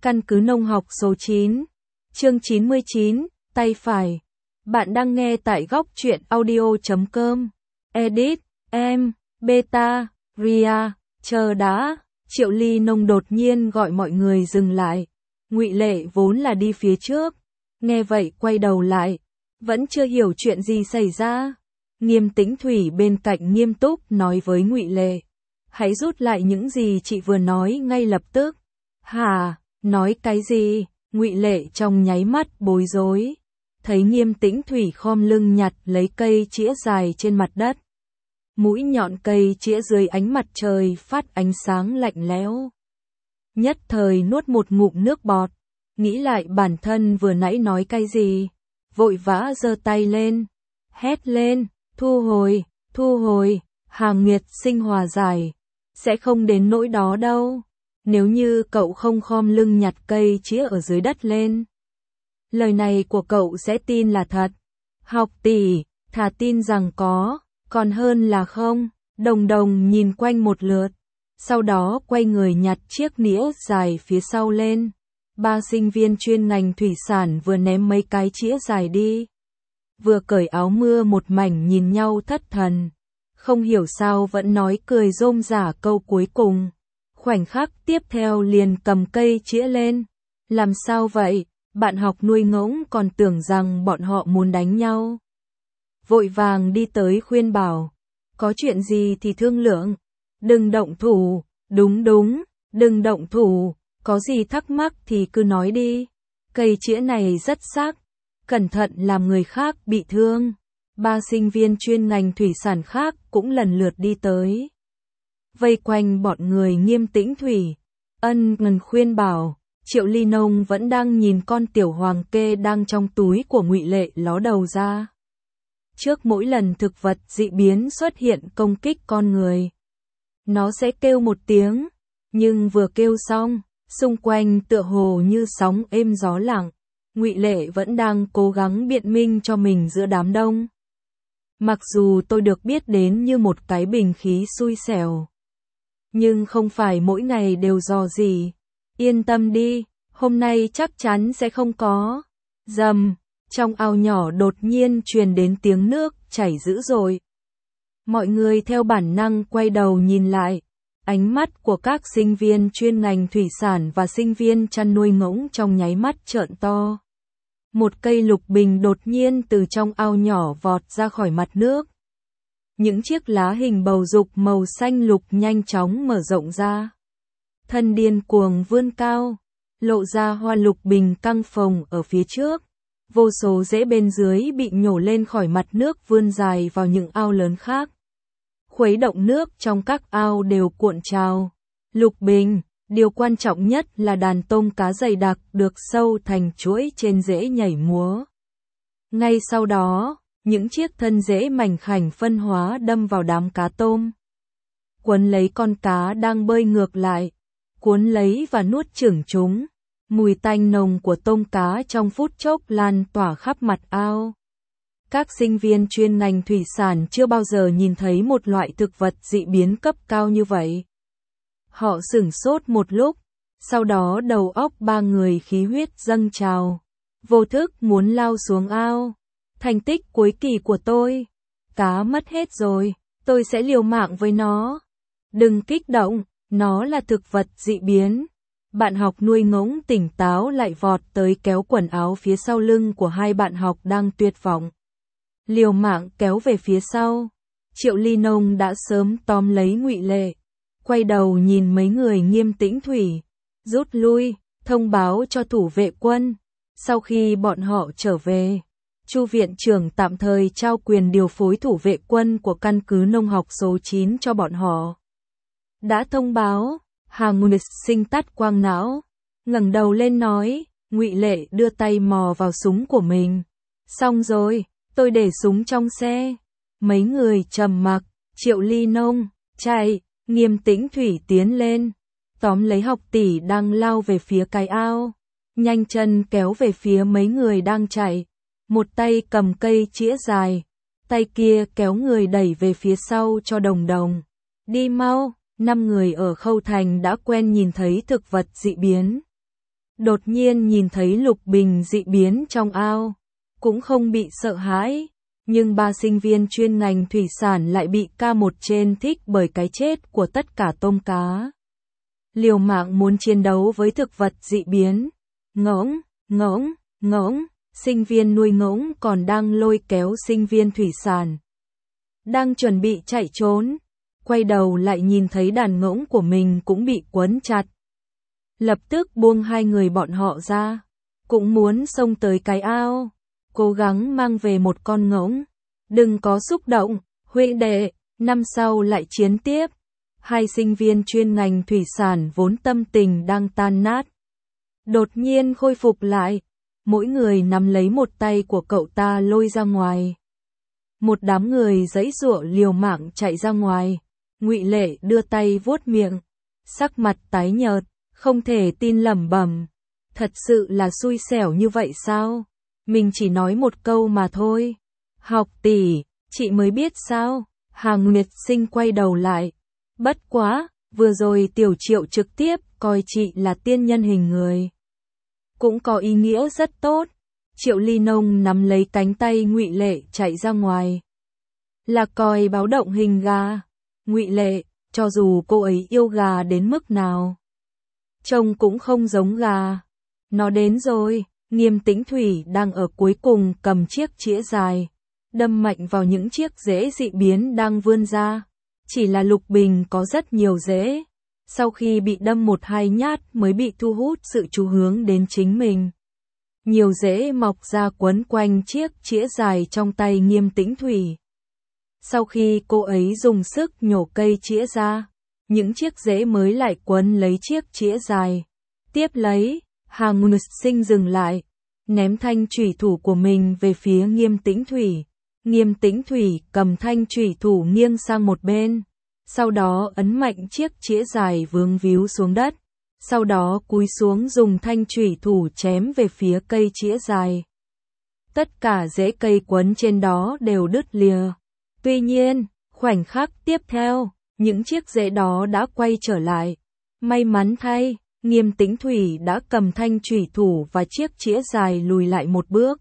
Căn cứ nông học số 9, chương 99, tay phải. Bạn đang nghe tại góc truyện audio.com. Edit, em, beta, ria, chờ đã. Triệu Ly Nông đột nhiên gọi mọi người dừng lại. Ngụy Lệ vốn là đi phía trước, nghe vậy quay đầu lại, vẫn chưa hiểu chuyện gì xảy ra. Nghiêm Tĩnh Thủy bên cạnh nghiêm túc nói với Ngụy Lệ, hãy rút lại những gì chị vừa nói ngay lập tức. Hả, nói cái gì? Ngụy Lệ trong nháy mắt bối rối, thấy Nghiêm Tĩnh Thủy khom lưng nhặt lấy cây chĩa dài trên mặt đất. Mũi nhọn cây chĩa dưới ánh mặt trời phát ánh sáng lạnh lẽo. Nhất thời nuốt một ngụm nước bọt, nghĩ lại bản thân vừa nãy nói cái gì, vội vã giơ tay lên, hét lên, thu hồi, Hàng Nguyệt Sinh hòa giải, sẽ không đến nỗi đó đâu, nếu như cậu không khom lưng nhặt cây chĩa ở dưới đất lên. Lời này của cậu sẽ tin là thật. Học tỷ, thà tin rằng có, còn hơn là không. Đồng Đồng nhìn quanh một lượt, sau đó quay người nhặt chiếc nĩa dài phía sau lên. Ba sinh viên chuyên ngành thủy sản vừa ném mấy cái chĩa dài đi, vừa cởi áo mưa một mảnh nhìn nhau thất thần, không hiểu sao vẫn nói cười rôm rả câu cuối cùng. Khoảnh khắc tiếp theo liền cầm cây chĩa lên. Làm sao vậy? Bạn học nuôi ngỗng còn tưởng rằng bọn họ muốn đánh nhau. Vội vàng đi tới khuyên bảo, có chuyện gì thì thương lượng, đừng động thủ, đúng, đừng động thủ, có gì thắc mắc thì cứ nói đi. Cây chĩa này rất sắc, cẩn thận làm người khác bị thương. Ba sinh viên chuyên ngành thủy sản khác cũng lần lượt đi tới, vây quanh bọn người Nghiêm Tĩnh Thủy, ngần khuyên bảo. Triệu Ly Nông vẫn đang nhìn con tiểu hoàng kê đang trong túi của Ngụy Lệ ló đầu ra. Trước mỗi lần thực vật dị biến xuất hiện công kích con người, nó sẽ kêu một tiếng, nhưng vừa kêu xong, xung quanh tựa hồ như sóng êm gió lặng. Ngụy Lệ vẫn đang cố gắng biện minh cho mình giữa đám đông. Mặc dù tôi được biết đến như một cái bình khí xui xẻo, nhưng không phải mỗi ngày đều dò gì. Yên tâm đi, hôm nay chắc chắn sẽ không có. Rầm, trong ao nhỏ đột nhiên truyền đến tiếng nước chảy dữ dội. Mọi người theo bản năng quay đầu nhìn lại, ánh mắt của các sinh viên chuyên ngành thủy sản và sinh viên chăn nuôi ngỗng trong nháy mắt trợn to. Một cây lục bình đột nhiên từ trong ao nhỏ vọt ra khỏi mặt nước. Những chiếc lá hình bầu dục màu xanh lục nhanh chóng mở rộng ra. Thân điên cuồng vươn cao, lộ ra hoa lục bình căng phồng ở phía trước. Vô số rễ bên dưới bị nhổ lên khỏi mặt nước vươn dài vào những ao lớn khác. Khuấy động nước trong các ao đều cuộn trào. Lục bình, điều quan trọng nhất là đàn tôm cá dày đặc được sâu thành chuỗi trên rễ nhảy múa. Ngay sau đó, những chiếc thân rễ mảnh khảnh phân hóa đâm vào đám cá tôm, quấn lấy con cá đang bơi ngược lại, cuốn lấy và nuốt chửng chúng. Mùi tanh nồng của tôm cá trong phút chốc lan tỏa khắp mặt ao. Các sinh viên chuyên ngành thủy sản chưa bao giờ nhìn thấy một loại thực vật dị biến cấp cao như vậy. Họ sửng sốt một lúc, sau đó đầu óc ba người khí huyết dâng trào, vô thức muốn lao xuống ao. Thành tích cuối kỳ của tôi, cá mất hết rồi, tôi sẽ liều mạng với nó. Đừng kích động, nó là thực vật dị biến. Bạn học nuôi ngỗng tỉnh táo lại vọt tới kéo quần áo phía sau lưng của hai bạn học đang tuyệt vọng. Liều mạng kéo về phía sau. Triệu Ly Nông đã sớm tóm lấy Ngụy Lệ, quay đầu nhìn mấy người Nghiêm Tĩnh Thủy, rút lui, thông báo cho thủ vệ quân. Sau khi bọn họ trở về, Chu viện trưởng tạm thời trao quyền điều phối thủ vệ quân của căn cứ nông học số 9 cho bọn họ. Đã thông báo. Hàng Nguyệt Sinh tắt quang não, ngẩng đầu lên nói. Ngụy Lệ đưa tay mò vào súng của mình. Xong rồi, tôi để súng trong xe. Mấy người trầm mặc. Triệu Ly Nông, chạy. Nghiêm Tĩnh Thủy tiến lên, tóm lấy học tỷ đang lao về phía cái ao, nhanh chân kéo về phía mấy người đang chạy. Một tay cầm cây chĩa dài, tay kia kéo người đẩy về phía sau cho Đồng Đồng. Đi mau. 5 người ở Khâu Thành đã quen nhìn thấy thực vật dị biến. Đột nhiên nhìn thấy Lục Bình dị biến trong ao, cũng không bị sợ hãi, nhưng ba sinh viên chuyên ngành thủy sản lại bị K1 trên thích bởi cái chết của tất cả tôm cá. Liều mạng muốn chiến đấu với thực vật dị biến. Ngỗng, ngỗng, ngỗng, sinh viên nuôi ngỗng còn đang lôi kéo sinh viên thủy sản. Đang chuẩn bị chạy trốn, quay đầu lại nhìn thấy đàn ngỗng của mình cũng bị quấn chặt. Lập tức buông hai người bọn họ ra, cũng muốn xông tới cái ao, cố gắng mang về một con ngỗng. Đừng có xúc động, huynh đệ, năm sau lại chiến tiếp. Hai sinh viên chuyên ngành thủy sản vốn tâm tình đang tan nát, đột nhiên khôi phục lại, mỗi người nắm lấy một tay của cậu ta lôi ra ngoài. Một đám người giãy giụa liều mạng chạy ra ngoài, Ngụy Lệ đưa tay vuốt miệng, sắc mặt tái nhợt, không thể tin lẩm bẩm, thật sự là xui xẻo như vậy sao? Mình chỉ nói một câu mà thôi. Học tỷ, chị mới biết sao? Hà Nguyệt Sinh quay đầu lại. Bất quá, vừa rồi Tiểu Triệu trực tiếp coi chị là tiên nhân hình người. Cũng có ý nghĩa rất tốt. Triệu Ly Nông nắm lấy cánh tay Ngụy Lệ chạy ra ngoài. Là còi báo động hình gà. Ngụy Lệ, cho dù cô ấy yêu gà đến mức nào, trông cũng không giống gà. Nó đến rồi. Nghiêm Tĩnh Thủy đang ở cuối cùng cầm chiếc chĩa dài, đâm mạnh vào những chiếc rễ dị biến đang vươn ra. Chỉ là Lục Bình có rất nhiều rễ, sau khi bị đâm một hai nhát mới bị thu hút sự chú hướng đến chính mình. Nhiều rễ mọc ra quấn quanh chiếc chĩa dài trong tay Nghiêm Tĩnh Thủy. Sau khi cô ấy dùng sức nhổ cây chĩa ra, những chiếc rễ mới lại quấn lấy chiếc chĩa dài. Tiếp lấy, Hà Nguyệt Sinh dừng lại, ném thanh chủy thủ của mình về phía Nghiêm Tĩnh Thủy. Nghiêm Tĩnh Thủy cầm thanh chủy thủ nghiêng sang một bên, sau đó ấn mạnh chiếc chĩa dài vướng víu xuống đất, sau đó cúi xuống dùng thanh chủy thủ chém về phía cây chĩa dài. Tất cả rễ cây quấn trên đó đều đứt lìa. Tuy nhiên, khoảnh khắc tiếp theo, những chiếc rễ đó đã quay trở lại. May mắn thay, Nghiêm Tĩnh Thủy đã cầm thanh chủy thủ và chiếc chĩa dài lùi lại một bước.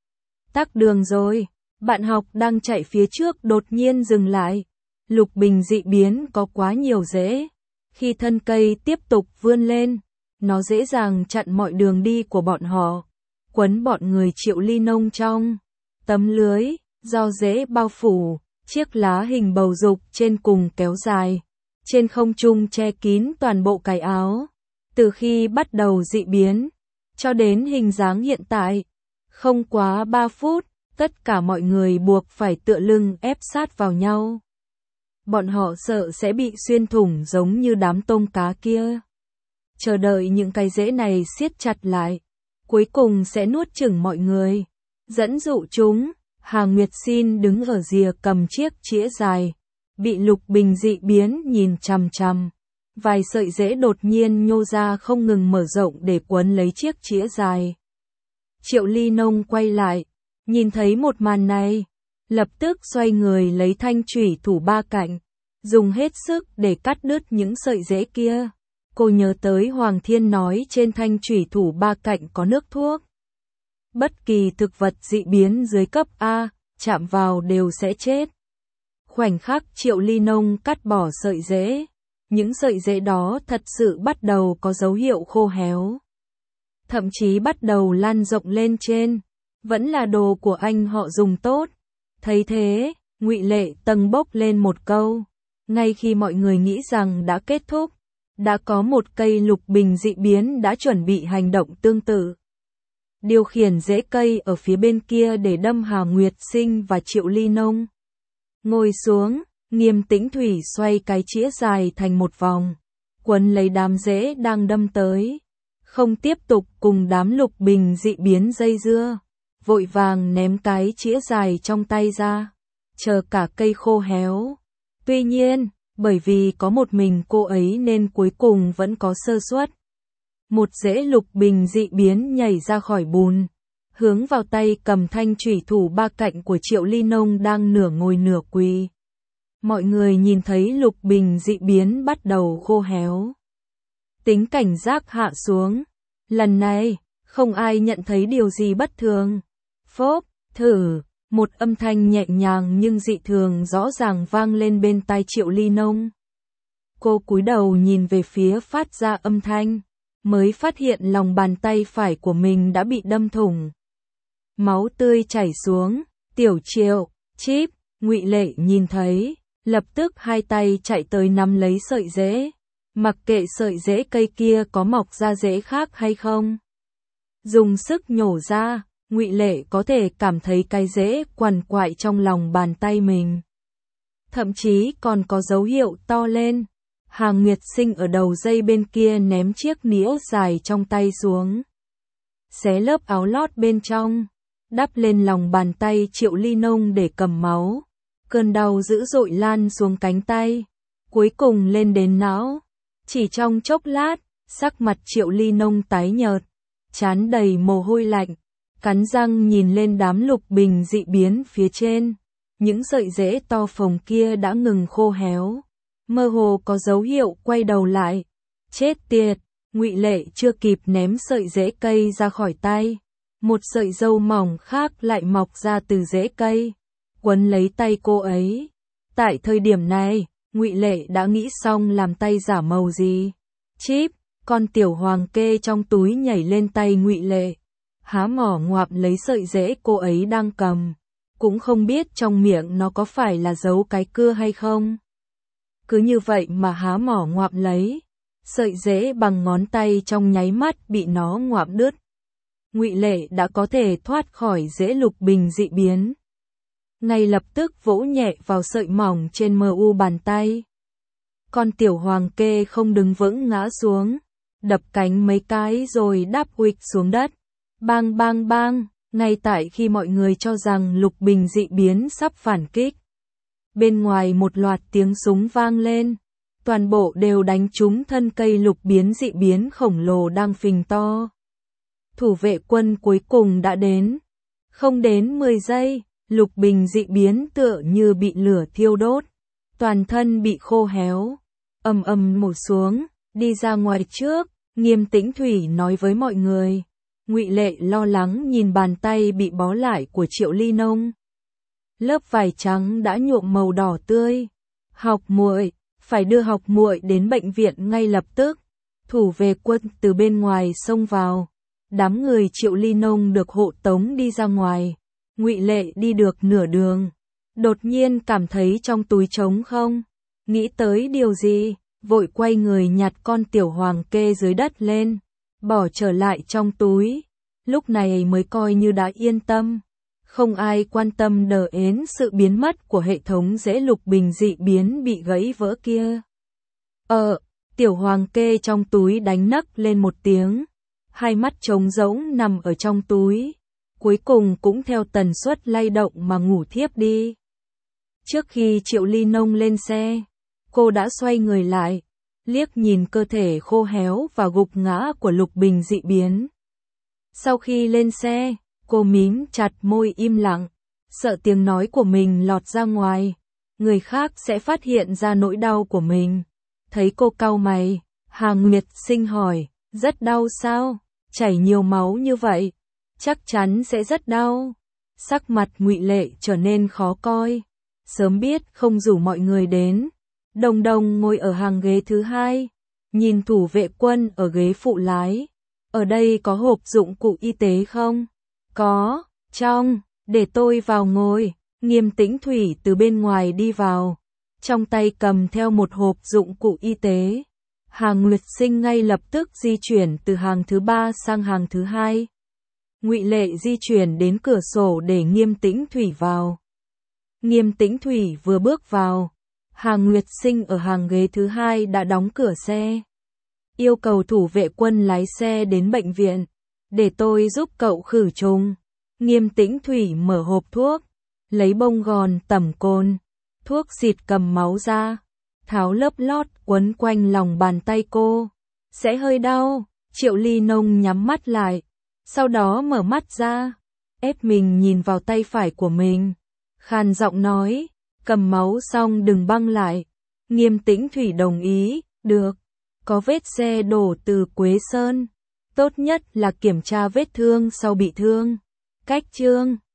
Tắc đường rồi. Bạn học đang chạy phía trước đột nhiên dừng lại. Lục Bình dị biến có quá nhiều rễ. Khi thân cây tiếp tục vươn lên, nó dễ dàng chặn mọi đường đi của bọn họ, quấn bọn người Triệu Ly Nông trong tấm lưới do rễ bao phủ. Chiếc lá hình bầu dục trên cùng kéo dài, trên không trung che kín toàn bộ cái áo. Từ khi bắt đầu dị biến, cho đến hình dáng hiện tại, không quá 3 phút, tất cả mọi người buộc phải tựa lưng ép sát vào nhau. Bọn họ sợ sẽ bị xuyên thủng giống như đám tôm cá kia. Chờ đợi những cái rễ này siết chặt lại, cuối cùng sẽ nuốt chửng mọi người, dẫn dụ chúng. Hà Nguyệt Sinh đứng ở rìa cầm chiếc chĩa dài, bị Lục Bình dị biến nhìn chằm chằm. Vài sợi rễ đột nhiên nhô ra không ngừng mở rộng để quấn lấy chiếc chĩa dài. Triệu Ly Nông quay lại, nhìn thấy một màn này, lập tức xoay người lấy thanh chủy thủ ba cạnh, dùng hết sức để cắt đứt những sợi rễ kia. Cô nhớ tới Hoàng Thiên nói trên thanh chủy thủ ba cạnh có nước thuốc. Bất kỳ thực vật dị biến dưới cấp A, chạm vào đều sẽ chết. Khoảnh khắc Triệu Ly Nông cắt bỏ sợi rễ, những sợi rễ đó thật sự bắt đầu có dấu hiệu khô héo. Thậm chí bắt đầu lan rộng lên trên, vẫn là đồ của anh họ dùng tốt. Thấy thế, Ngụy Lệ tầng bốc lên một câu, ngay khi mọi người nghĩ rằng đã kết thúc, đã có một cây Lục Bình dị biến đã chuẩn bị hành động tương tự. Điều khiển rễ cây ở phía bên kia để đâm Hà Nguyệt Sinh và Triệu Ly Nông. Ngồi xuống, Nghiêm Tĩnh Thủy xoay cái chĩa dài thành một vòng, quấn lấy đám rễ đang đâm tới. Không tiếp tục cùng đám Lục Bình dị biến dây dưa, vội vàng ném cái chĩa dài trong tay ra, chờ cả cây khô héo. Tuy nhiên, bởi vì có một mình cô ấy nên cuối cùng vẫn có sơ suất. Một rễ Lục Bình dị biến nhảy ra khỏi bùn, hướng vào tay cầm thanh chủy thủ ba cạnh của Triệu Ly Nông đang nửa ngồi nửa quỳ. Mọi người nhìn thấy Lục Bình dị biến bắt đầu khô héo. Tính cảnh giác hạ xuống, Lần này, không ai nhận thấy điều gì bất thường. Phốp, thử, một âm thanh nhẹ nhàng nhưng dị thường rõ ràng vang lên bên tai Triệu Ly Nông. Cô cúi đầu nhìn về phía phát ra âm thanh, mới phát hiện lòng bàn tay phải của mình đã bị đâm thủng. Máu tươi chảy xuống, Tiểu Triệu, Chíp, Ngụy Lệ nhìn thấy, lập tức hai tay chạy tới nắm lấy sợi rễ, mặc kệ sợi rễ cây kia có mọc ra rễ khác hay không. Dùng sức nhổ ra, Ngụy Lệ có thể cảm thấy cái rễ quằn quại trong lòng bàn tay mình. Thậm chí còn có dấu hiệu to lên. Hàng Nguyệt Sinh ở đầu dây bên kia ném chiếc nĩa dài trong tay xuống. Xé lớp áo lót bên trong, đắp lên lòng bàn tay Triệu Ly Nông để cầm máu. Cơn đau dữ dội lan xuống cánh tay, cuối cùng lên đến não. Chỉ trong chốc lát, sắc mặt Triệu Ly Nông tái nhợt, trán đầy mồ hôi lạnh, cắn răng nhìn lên đám lục bình dị biến phía trên. Những sợi rễ to phồng kia đã ngừng khô héo, mơ hồ có dấu hiệu quay đầu lại. Chết tiệt, Ngụy Lệ chưa kịp ném sợi rễ cây ra khỏi tay, một sợi râu mỏng khác lại mọc ra từ rễ cây, quấn lấy tay cô ấy. Tại thời điểm này, Ngụy Lệ đã nghĩ xong làm tay giả màu gì. Chíp, con tiểu hoàng kê trong túi nhảy lên tay Ngụy Lệ, há mỏ ngoạm lấy sợi rễ cô ấy đang cầm, cũng không biết trong miệng nó có phải là giấu cái cưa hay không. Cứ như vậy mà há mỏ ngoạm lấy, sợi rễ bằng ngón tay trong nháy mắt bị nó ngoạm đứt. Ngụy Lệ đã có thể thoát khỏi rễ lục bình dị biến. Ngay lập tức vỗ nhẹ vào sợi mỏng trên mu bàn tay. Con tiểu hoàng kê không đứng vững ngã xuống, đập cánh mấy cái rồi đáp uịch xuống đất. Bang bang bang, ngay tại khi mọi người cho rằng lục bình dị biến sắp phản kích. Bên ngoài một loạt tiếng súng vang lên, toàn bộ đều đánh trúng thân cây lục biến dị biến khổng lồ đang phình to. Thủ vệ quân cuối cùng đã đến. Không đến 10 giây, lục bình dị biến tựa như bị lửa thiêu đốt, toàn thân bị khô héo, ầm ầm một xuống, đi ra ngoài trước. Nghiêm Tĩnh Thủy nói với mọi người. Ngụy Lệ lo lắng nhìn bàn tay bị bó lại của Triệu Ly Nông. Lớp vải trắng đã nhuộm màu đỏ tươi. Học muội, phải đưa học muội đến bệnh viện ngay lập tức. Thủ vệ quân từ bên ngoài xông vào. Đám người Triệu Ly Nông được hộ tống đi ra ngoài. Ngụy Lệ đi được nửa đường, đột nhiên cảm thấy trong túi trống không. Nghĩ tới điều gì, vội quay người nhặt con tiểu hoàng kê dưới đất lên, bỏ trở lại trong túi. Lúc này mới coi như đã yên tâm. Không ai quan tâm đến sự biến mất của hệ thống rễ lục bình dị biến bị gãy vỡ kia. Tiểu hoàng kê trong túi đánh nấc lên một tiếng, hai mắt trống rỗng nằm ở trong túi, cuối cùng cũng theo tần suất lay động mà ngủ thiếp đi. Trước khi Triệu Ly Nông lên xe, cô đã xoay người lại, liếc nhìn cơ thể khô héo và gục ngã của lục bình dị biến. Sau khi lên xe, cô mím chặt môi im lặng, sợ tiếng nói của mình lọt ra ngoài, người khác sẽ phát hiện ra nỗi đau của mình. Thấy cô cau mày, Hàng Nguyệt Sinh hỏi, rất đau sao? Chảy nhiều máu như vậy, chắc chắn sẽ rất đau. Sắc mặt Ngụy Lệ trở nên khó coi. Sớm biết không rủ mọi người đến. Đồng Đồng ngồi ở hàng ghế thứ hai, nhìn thủ vệ quân ở ghế phụ lái. Ở đây có hộp dụng cụ y tế không? Có, trong, để tôi vào ngồi. Nghiêm Tĩnh Thủy từ bên ngoài đi vào, trong tay cầm theo một hộp dụng cụ y tế. Hàng Nguyệt Sinh ngay lập tức di chuyển từ hàng thứ 3 sang hàng thứ 2. Ngụy Lệ di chuyển đến cửa sổ để Nghiêm Tĩnh Thủy vào. Nghiêm Tĩnh Thủy vừa bước vào, Hàng Nguyệt Sinh ở hàng ghế thứ 2 đã đóng cửa xe. Yêu cầu thủ vệ quân lái xe đến bệnh viện, để tôi giúp cậu khử trùng. Nghiêm Tĩnh Thủy mở hộp thuốc, lấy bông gòn tẩm cồn, thuốc xịt cầm máu ra, tháo lớp lót quấn quanh lòng bàn tay cô. Sẽ hơi đau. Triệu Ly Nông nhắm mắt lại, sau đó mở mắt ra, ép mình nhìn vào tay phải của mình, khàn giọng nói, cầm máu xong đừng băng lại. Nghiêm Tĩnh Thủy đồng ý, được. Có vết xe đổ từ Quế Sơn, Tốt nhất là kiểm tra vết thương sau bị thương. Cách chương